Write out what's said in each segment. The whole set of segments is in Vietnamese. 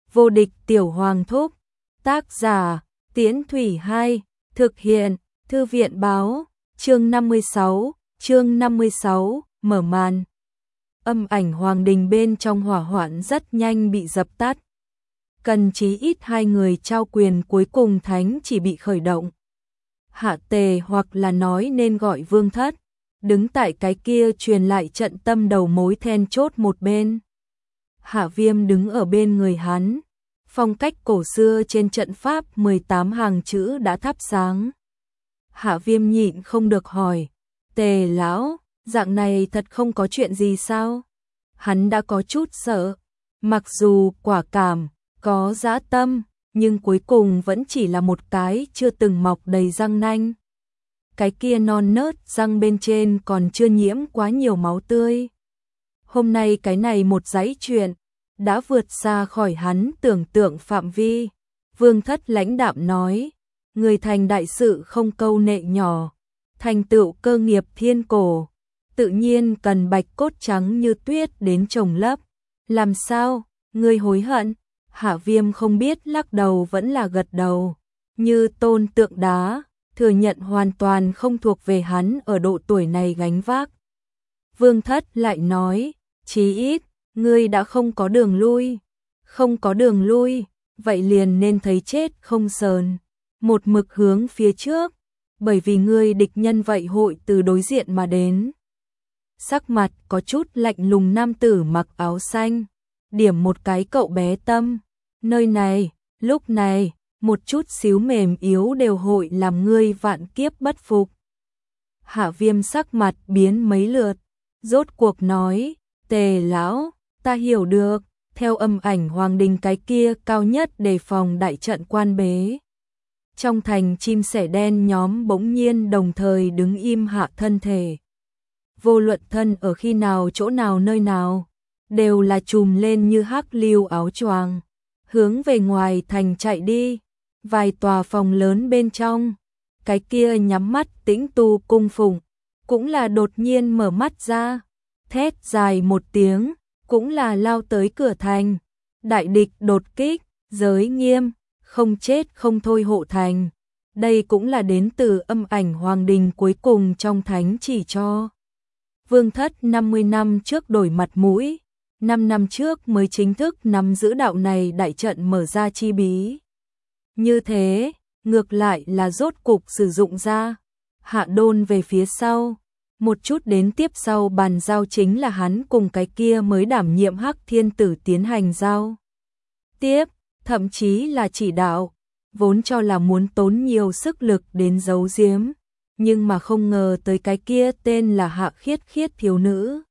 Vô địch tiểu hoàng thúc. Tác giả Tiễn Thủy 2. Thực hiện Thư viện báo. Chương 56, mở màn. Âm ảnh hoàng đình bên trong hỏa hoạn rất nhanh bị dập tắt. Cần chí ít 2 người trao quyền cuối cùng thánh chỉ bị khởi động. Hạ Tề hoặc là nói nên gọi Vương Thất, đứng tại cái kia truyền lại trận tâm đầu mối then chốt một bên. Hạ Viêm đứng ở bên người hắn, phong cách cổ xưa trên trận pháp 18 hàng chữ đã thắp sáng. Hạ Viêm nhịn không được hỏi, Tề lão, dạng này thật không có chuyện gì sao? Hắn đã có chút sợ, mặc dù quả cảm, có dã tâm, nhưng cuối cùng vẫn chỉ là một cái chưa từng mọc đầy răng nanh. Cái kia non nớt răng bên trên còn chưa nhiễm quá nhiều máu tươi. Hôm nay cái này một dãy chuyện đã vượt xa khỏi hắn tưởng tượng phạm vi. Vương Thất lãnh đạm nói, người thành đại sự không câu nệ nhỏ, thành tựu cơ nghiệp thiên cổ, tự nhiên cần bạch cốt trắng như tuyết đến chồng lấp. Làm sao, ngươi hối hận? Hạ Viêm không biết lắc đầu vẫn là gật đầu, như tôn tượng đá, thừa nhận hoàn toàn không thuộc về hắn ở độ tuổi này gánh vác. Vương Thất lại nói, chí ít, ngươi đã không có đường lui. Không có đường lui, vậy liền nên thấy chết không sờn, một mực hướng phía trước, bởi vì ngươi địch nhân vậy hội từ đối diện mà đến. Sắc mặt có chút lạnh lùng nam tử mặc áo xanh, điểm một cái cậu bé tâm, nơi này, lúc này, một chút xíu mềm yếu đều hội làm ngươi vạn kiếp bất phục. Hạ Viêm sắc mặt biến mấy lượt, rốt cuộc nói, Tề lão, ta hiểu được, theo âm ảnh hoàng đình cái kia cao nhất đề phòng đại trận quan bế. Trong thành chim sẻ đen nhóm bỗng nhiên đồng thời đứng im hạ thân thể. Vô luận thân ở khi nào chỗ nào nơi nào, đều là trùm lên như hắc lưu áo choàng, hướng về ngoài thành chạy đi. Vài tòa phòng lớn bên trong, cái kia nhắm mắt tĩnh tu cung phụng, cũng là đột nhiên mở mắt ra, thét dài một tiếng, cũng là lao tới cửa thành. Đại địch đột kích, giới nghiêm, không chết không thôi hộ thành. Đây cũng là đến từ âm ảnh hoàng đình cuối cùng trong thánh chỉ cho. Vương Thất 50 năm trước đổi mặt mũi, 5 năm trước mới chính thức nắm giữ đạo này đại trận mở ra chi bí. Như thế, ngược lại là rốt cục sử dụng ra. Hạ Đôn về phía sau, một chút đến tiếp sau bàn giao chính là hắn cùng cái kia mới đảm nhiệm Hắc Thiên Tử tiến hành giao tiếp, thậm chí là chỉ đạo, vốn cho là muốn tốn nhiều sức lực đến giấu giếm, nhưng mà không ngờ tới cái kia tên là Hạ Khiết Khiết thiếu nữ.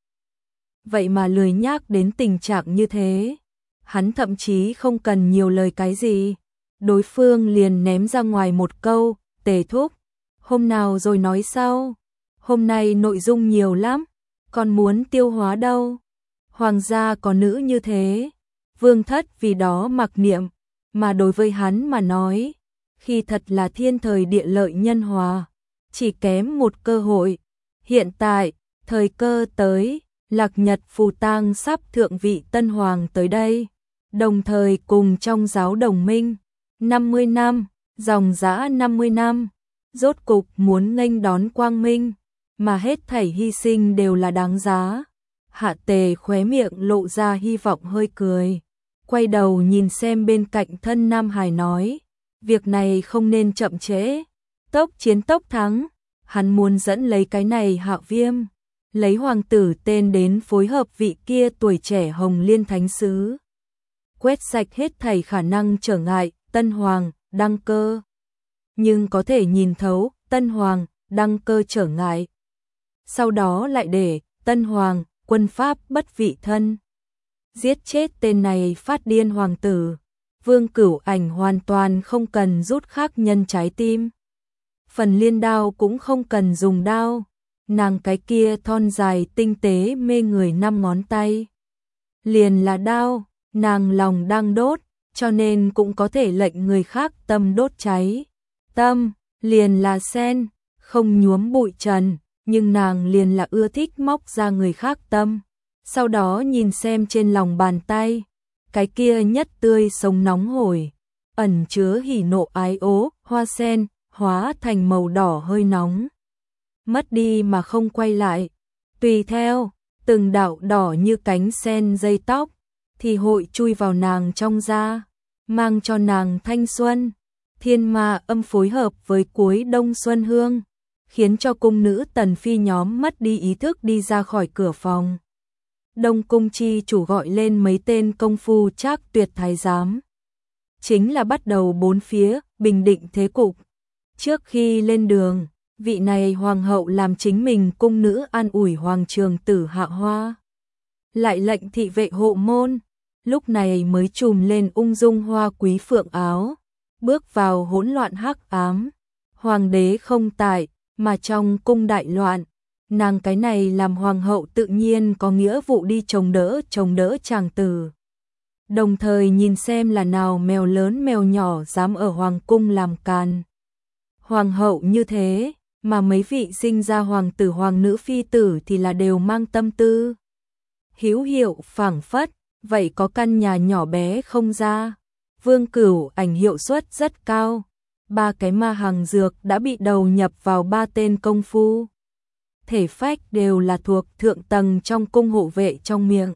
Vậy mà lười nhác đến tình trạng như thế, hắn thậm chí không cần nhiều lời cái gì, đối phương liền ném ra ngoài một câu, Tề thúc, hôm nào rồi nói sau, hôm nay nội dung nhiều lắm, còn muốn tiêu hóa đâu. Hoàng gia có nữ như thế, Vương Thất vì đó mặc niệm, mà đối với hắn mà nói, khi thật là thiên thời địa lợi nhân hòa, chỉ kém một cơ hội. Hiện tại, thời cơ tới, Lạc Nhật Phù Tang sắp thượng vị tân hoàng tới đây, đồng thời cùng trong giáo đồng minh, 50 năm, dòng dã 50 năm, rốt cục muốn nghênh đón quang minh, mà hết thảy hy sinh đều là đáng giá. Hạ Tề khóe miệng lộ ra hy vọng hơi cười, quay đầu nhìn xem bên cạnh thân Nam Hải nói, việc này không nên chậm trễ, tốc chiến tốc thắng, hắn muốn dẫn lấy cái này Hạ Viêm, lấy hoàng tử tên đến phối hợp vị kia tuổi trẻ Hồng Liên Thánh Sứ, quét sạch hết thảy khả năng trở ngại, tân hoàng, đăng cơ. Nhưng có thể nhìn thấu, tân hoàng, đăng cơ trở ngại. Sau đó lại để, tân hoàng, quân pháp bất vị thân. Giết chết tên này phát điên hoàng tử. Vương Cửu Ảnh hoàn toàn không cần rút khác nhân trái tim. Phần liên đao cũng không cần dùng đao. Nàng cái kia thon dài tinh tế mê người 5 ngón tay. Liền là đao, nàng lòng đang đốt, cho nên cũng có thể lệnh người khác tâm đốt cháy. Tâm, liền là sen, không nhuốm bụi trần, nhưng nàng liền là ưa thích móc ra người khác tâm. Sau đó nhìn xem trên lòng bàn tay, cái kia nhất tươi sống nóng hổi, ẩn chứa hỉ nộ ái ố, hoa sen, hóa thành màu đỏ hơi nóng. Mất đi mà không quay lại, tùy theo, từng đạo đỏ như cánh sen dây tóc, thì hội chui vào nàng trong da, mang cho nàng thanh xuân. Thiên ma âm phối hợp với cuối đông xuân hương, khiến cho cung nữ tần phi nhóm mất đi ý thức đi ra khỏi cửa phòng. Đông cung chi chủ gọi lên mấy tên công phu trác tuyệt thái giám. Chính là bắt đầu bốn phía, bình định thế cục. Trước khi lên đường, vị này hoàng hậu làm chính mình cung nữ an ủi hoàng trường tử Hạ Hoa. Lại lệnh thị vệ hộ môn, lúc này mới trùm lên ung dung hoa quý phượng áo, bước vào hỗn loạn hắc ám. Hoàng đế không tại, mà trong cung đại loạn, nàng cái này làm hoàng hậu tự nhiên có nghĩa vụ đi chống đỡ chàng tử. Đồng thời nhìn xem là nào mèo lớn mèo nhỏ dám ở hoàng cung làm càn. Hoàng hậu như thế, mà mấy vị sinh ra hoàng tử hoàng nữ phi tử thì là đều mang tâm tư hữu hiệu phảng phất, vậy có căn nhà nhỏ bé không ra. Vương Cửu Ảnh hiệu suất rất cao, 3 cái ma hàng dược đã bị đầu nhập vào 3 tên công phu. Thể phách đều là thuộc thượng tầng trong cung hộ vệ trong miệng.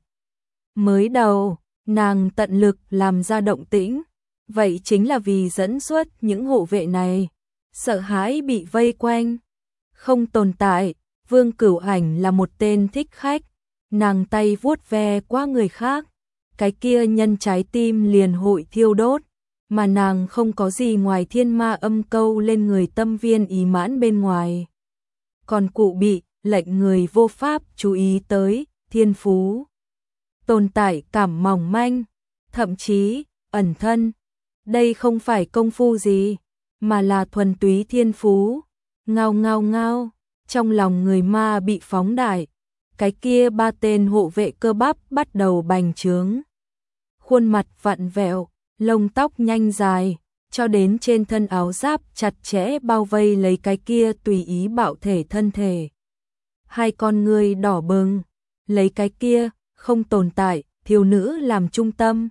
Mới đầu, nàng tận lực làm ra động tĩnh, vậy chính là vì dẫn xuất những hộ vệ này sợ hãi bị vây quanh, không tồn tại. Vương Cửu Ảnh là một tên thích khách, nàng tay vuốt ve qua người khác, cái kia nhân trái tim liền hội thiêu đốt, mà nàng không có gì ngoài thiên ma âm câu lên người tâm viên ý mãn bên ngoài. Còn cụ bị lệnh người vô pháp chú ý tới, thiên phú tồn tại cảm mỏng manh, thậm chí ẩn thân. Đây không phải công phu gì, mà là thuần túy thiên phú. Ngao ngao ngao, trong lòng người ma bị phóng đại, cái kia 3 tên hộ vệ cơ bắp bắt đầu bành trướng. Khuôn mặt vặn vẹo, lông tóc nhanh dài, cho đến trên thân áo giáp chặt chẽ bao vây lấy cái kia tùy ý bạo thể thân thể. Hai con ngươi đỏ bừng, lấy cái kia không tồn tại thiếu nữ làm trung tâm,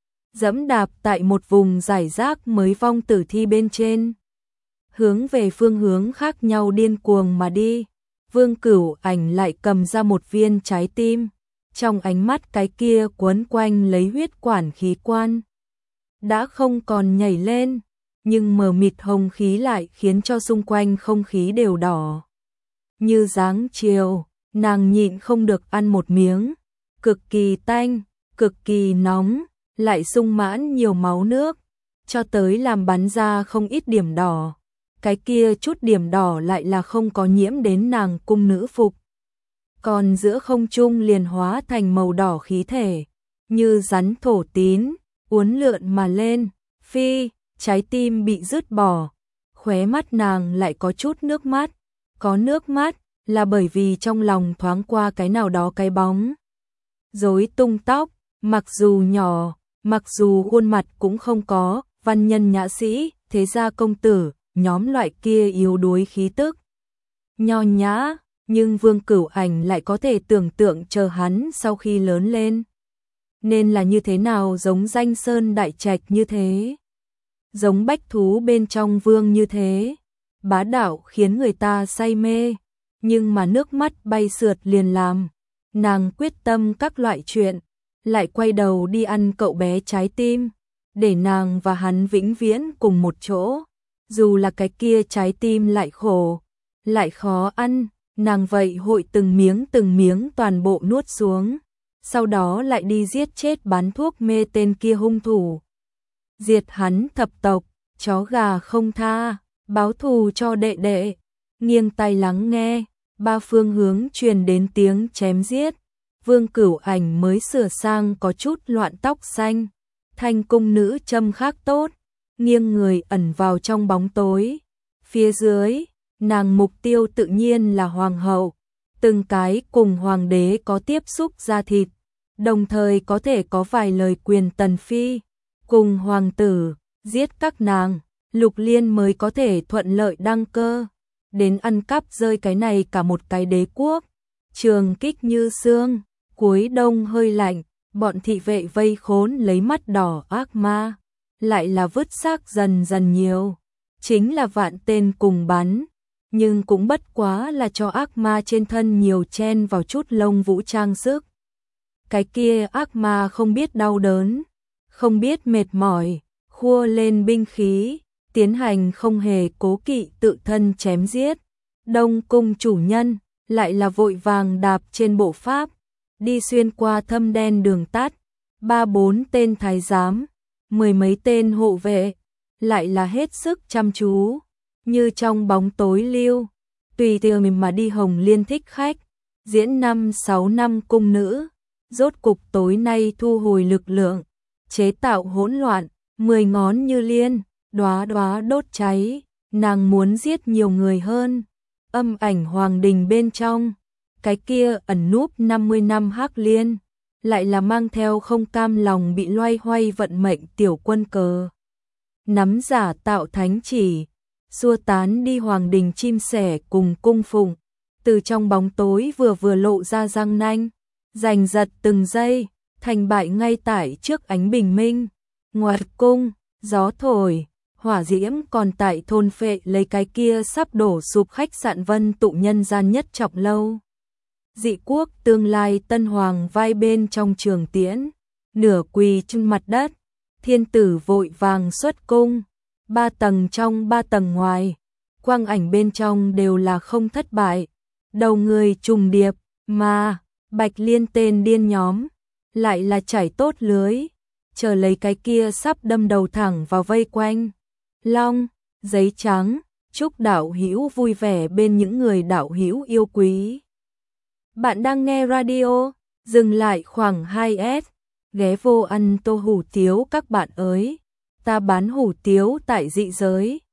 dẫm đạp tại một vùng giải rác mới vong tử thi bên trên, hướng về phương hướng khác nhau điên cuồng mà đi. Vương Cửu Ảnh lại cầm ra một viên trái tim, trong ánh mắt cái kia quấn quanh lấy huyết quản khí quan đã không còn nhảy lên, nhưng mờ mịt hồng khí lại khiến cho xung quanh không khí đều đỏ như dáng chiều. Nàng nhịn không được ăn một miếng, cực kỳ tanh, cực kỳ nóng, lại sung mãn nhiều máu nước, cho tới làm bắn ra không ít điểm đỏ. Cái kia chút điểm đỏ lại là không có nhiễm đến nàng cung nữ phục, còn giữa không trung liền hóa thành màu đỏ khí thể, như rắn thổ tín, uốn lượn mà lên. Phi, trái tim bị dứt bỏ, khóe mắt nàng lại có chút nước mắt, có nước mắt là bởi vì trong lòng thoáng qua cái nào đó cái bóng. Rối tung tóc, mặc dù nhỏ, mặc dù khuôn mặt cũng không có, văn nhân nhã sĩ, thế gia công tử, nhóm loại kia yếu đuối khí tức. Nho nhã, nhưng Vương Cửu Ảnh lại có thể tưởng tượng chờ hắn sau khi lớn lên. Nên là như thế nào, giống danh sơn đại trạch như thế, giống bách thú bên trong vương như thế, bá đạo khiến người ta say mê. Nhưng mà nước mắt bay sượt liền làm nàng quyết tâm các loại chuyện, lại quay đầu đi ăn cậu bé trái tim, để nàng và hắn vĩnh viễn cùng một chỗ. Dù là cái kia trái tim lại khổ, lại khó ăn, nàng vậy hội từng miếng toàn bộ nuốt xuống, sau đó lại đi giết chết bán thuốc mê tên kia hung thủ. Diệt hắn thập tộc, chó gà không tha, báo thù cho đệ đệ. Nghiêng tai lắng nghe, 3 phương hướng truyền đến tiếng chém giết. Vương Cửu Ảnh mới sửa sang có chút loạn tóc xanh, thanh cung nữ châm khác tốt, nghiêng người ẩn vào trong bóng tối. Phía dưới, nàng mục tiêu tự nhiên là hoàng hậu, từng cái cùng hoàng đế có tiếp xúc da thịt, đồng thời có thể có vài lời quyền tần phi, cùng hoàng tử, giết các nàng, Lục Liên mới có thể thuận lợi đăng cơ, đến ăn cắp rơi cái này cả một cái đế quốc. Trường kích như sương, cuối đông hơi lạnh, Bọn thị vệ vây khốn lấy mắt đỏ ác ma, lại là vứt xác dần dần nhiều, chính là vạn tên cùng bắn, nhưng cũng bất quá là cho ác ma trên thân nhiều chen vào chút lông vũ trang sức. Cái kia ác ma không biết đau đớn, không biết mệt mỏi, khua lên binh khí, tiến hành không hề cố kỵ tự thân chém giết. Đông cung chủ nhân lại là vội vàng đạp trên bộ pháp, đi xuyên qua thâm đen đường tắt, 3-4 tên thái giám, 10 mấy tên hộ vệ, lại là hết sức chăm chú, như trong bóng tối lưu, tùy tiện mà đi Hồng Liên thích khách, diễn 5-6 năm cung nữ, rốt cục tối nay thu hồi lực lượng, chế tạo hỗn loạn, 10 ngón như liên, đóa đóa đốt cháy, nàng muốn giết nhiều người hơn. Âm ảnh hoàng đình bên trong, cái kia ẩn núp 50 năm Hắc Liên, lại là mang theo không cam lòng bị loay hoay vận mệnh tiểu quân cờ. Nắm giả tạo thánh chỉ, xua tán đi hoàng đình chim sẻ cùng cung phụng, từ trong bóng tối vừa lộ ra răng nanh, giành giật từng giây, thành bại ngay tại trước ánh bình minh. Ngoài cung, gió thổi, hỏa diễm còn tại thôn phệ lấy cái kia sắp đổ sụp khách sạn Vân Tụ nhân gian nhất trọng lâu. Dị quốc tương lai tân hoàng vai bên trong trường tiễn, nửa quỳ trên mặt đất, thiên tử vội vàng xuất cung, 3 tầng trong 3 tầng ngoài, quang ảnh bên trong đều là không thất bại, đầu người trùng điệp, mà Bạch Liên tên điên nhóm, lại là chảy tốt lưới, chờ lấy cái kia sắp đâm đầu thẳng vào vây quanh. Long, giấy trắng, chúc đạo hữu vui vẻ bên những người đạo hữu yêu quý. Bạn đang nghe radio, dừng lại khoảng 2S, ghé vô ăn tô hủ tiếu các bạn ơi, ta bán hủ tiếu tại dị giới.